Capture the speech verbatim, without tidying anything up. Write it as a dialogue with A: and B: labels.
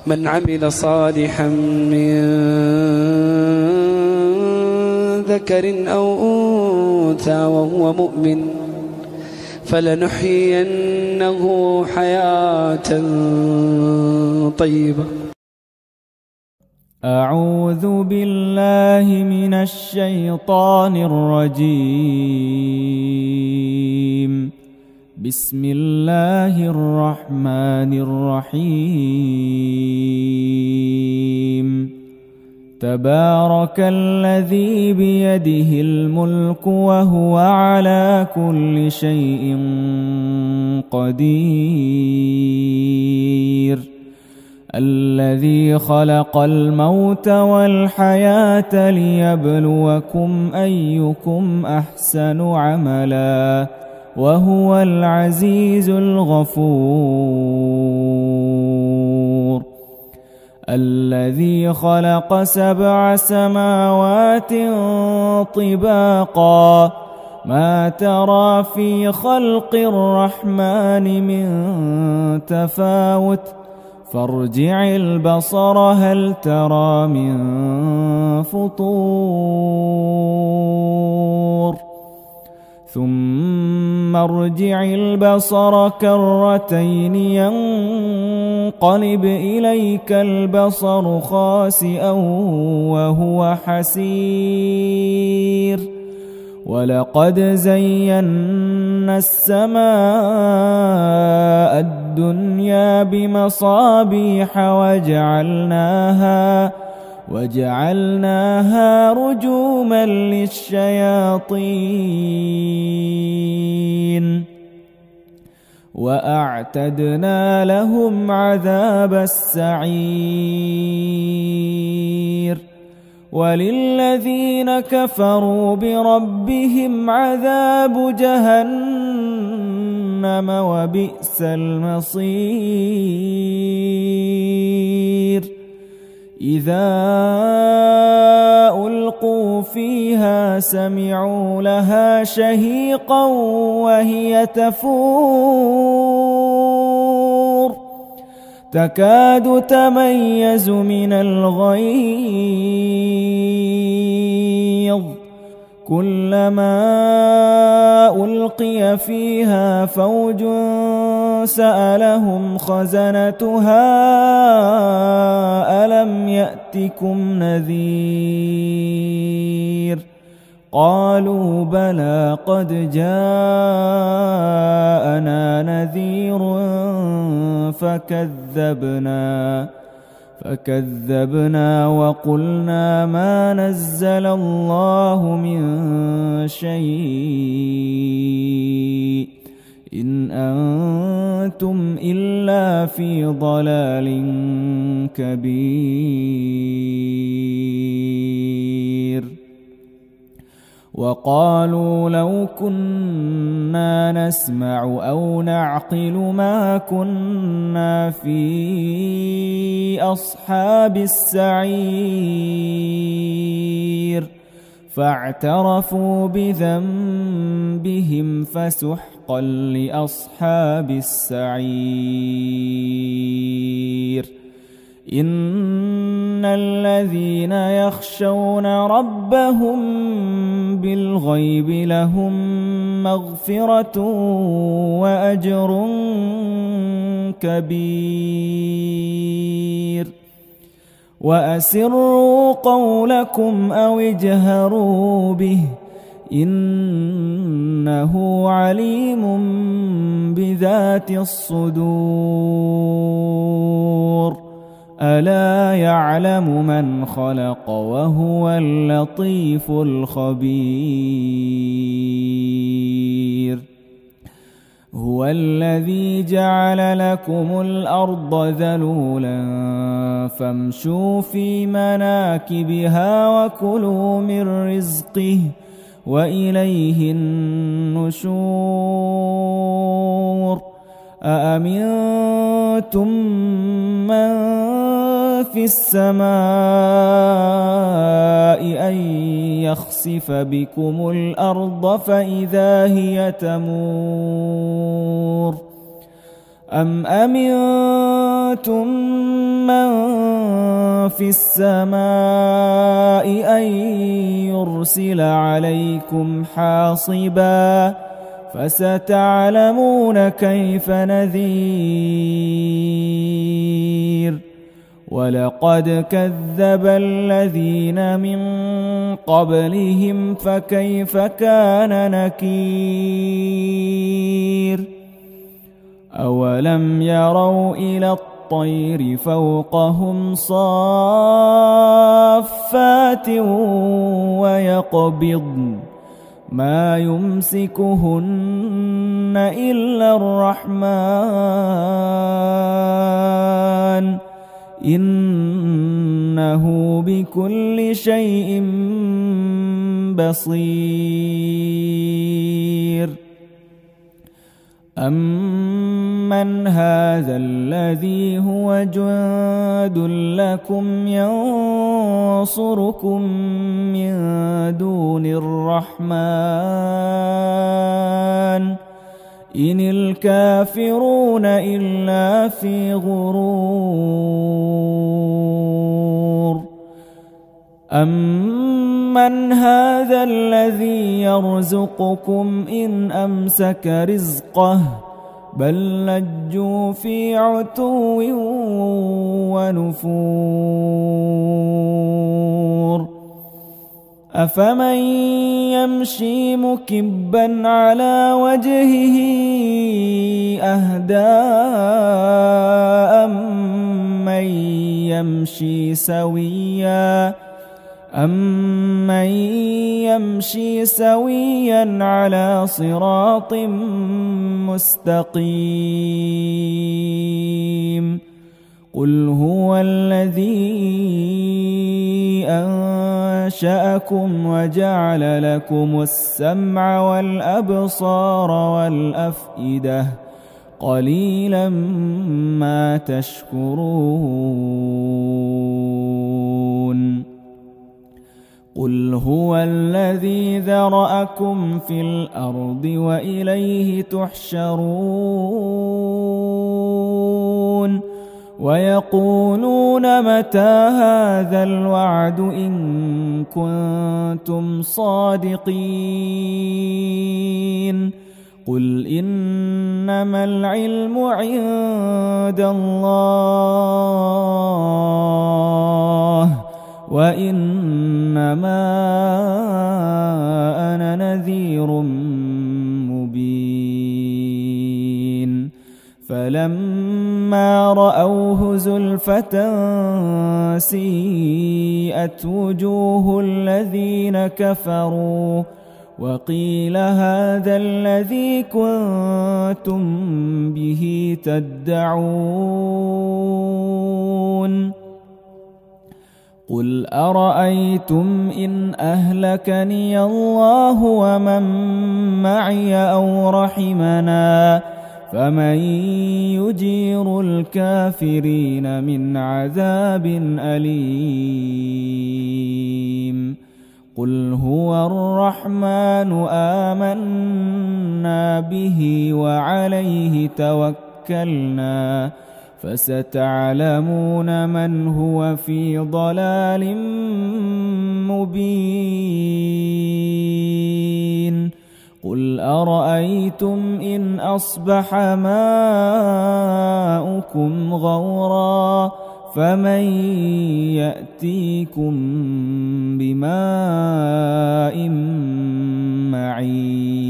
A: من عمل صالحا من ذكر أو أنثى وهو مؤمن فلنحيينه حياة طيبة.
B: أعوذ بالله من الشيطان الرجيم. بسم الله الرحمن الرحيم. تبارك الذي بيده الملك وهو على كل شيء قدير. الذي خلق الموت والحياة ليبلوكم أيكم أحسن عملا وهو العزيز الغفور. الذي خلق سبع سماوات طباقا ما ترى في خلق الرحمن من تفاوت فارجع البصر هل ترى من فطور ثم ارجع البصر كرتين ينقلب إليك البصر خاسئا وهو حسير. ولقد زينا السماء الدنيا بمصابيح وجعلناها وجعلناها رجوما للشياطين وأعتدنا لهم عذاب السعير. وللذين كفروا بربهم عذاب جهنم وبئس المصير. إذا ألقوا فيها سمعوا لها شهيقا وهي تفور تكاد تميز من الغيظ كلما ألقي فيها فوج سألهم خزنتها ألم يأتكم نذير قالوا بلى قد جاءنا نذير فكذبنا فكذبنا وقلنا ما نزل الله من شيء إن أنتم إلا في ضلال كبير. وقالوا لو كنا نسمع أو نعقل ما كنا في أصحاب السعير فاعترفوا بذنبهم فسحقا لأصحاب السعير. إن الذين يخشون ربهم بالغيب لهم مغفرة وأجر كبير. وأسروا قولكم أو اجهروا به إنه عليم بذات الصدور. ألا يعلم من خلق وهو اللطيف الخبير. هو الذي جعل لكم الأرض ذلولا فامشوا في مناكبها وكلوا من رزقه وإليه النشور. أأمنتم من في السماء أن يخسف بكم الأرض فإذا هي تمور أم أمنتم من في السماء أن يرسل عليكم حاصبا فستعلمون كيف نذير ولقد كذب الذين من قبلهم فكيف كان نكير أولم يروا إلى الطير فوقهم صافات ويقبضن ما يمسكهن إلا الرحمن إنه بكل شيء بصير أمن هذا الذي هو جند لكم ينصركم من دون الرحمن إن الكافرون إلا في غرور أمن هذا الذي يرزقكم إن أمسك رزقه بل لجوا في عتو ونفور أفمن يمشي مكبا على وجهه أهدى أمن يمشي سويا أمن يمشي سويا على صراط مستقيم قل هو الذي أنشأكم وجعل لكم السمع والأبصار والأفئدة قليلا ما تشكرون قل هو الذي ذرأكم في الأرض وإليه تحشرون ويقولون متى هذا الوعد إن كنتم صادقين قل إنما العلم عند الله وإنما أنا نذير مبين فلما رأوه زلفة سيئت وجوه الذين كفروا وقيل هذا الذي كنتم به تدعون قل أرأيتم إن أهلكني الله ومن معي أو رحمنا فمن يجير الكافرين من عذاب أليم قل هو الرحمن آمنا به وعليه توكلنا فستعلمون من هو في ضلال مبين قل أرأيتم إن أصبح ماؤكم غورا فمن يأتيكم بماء معين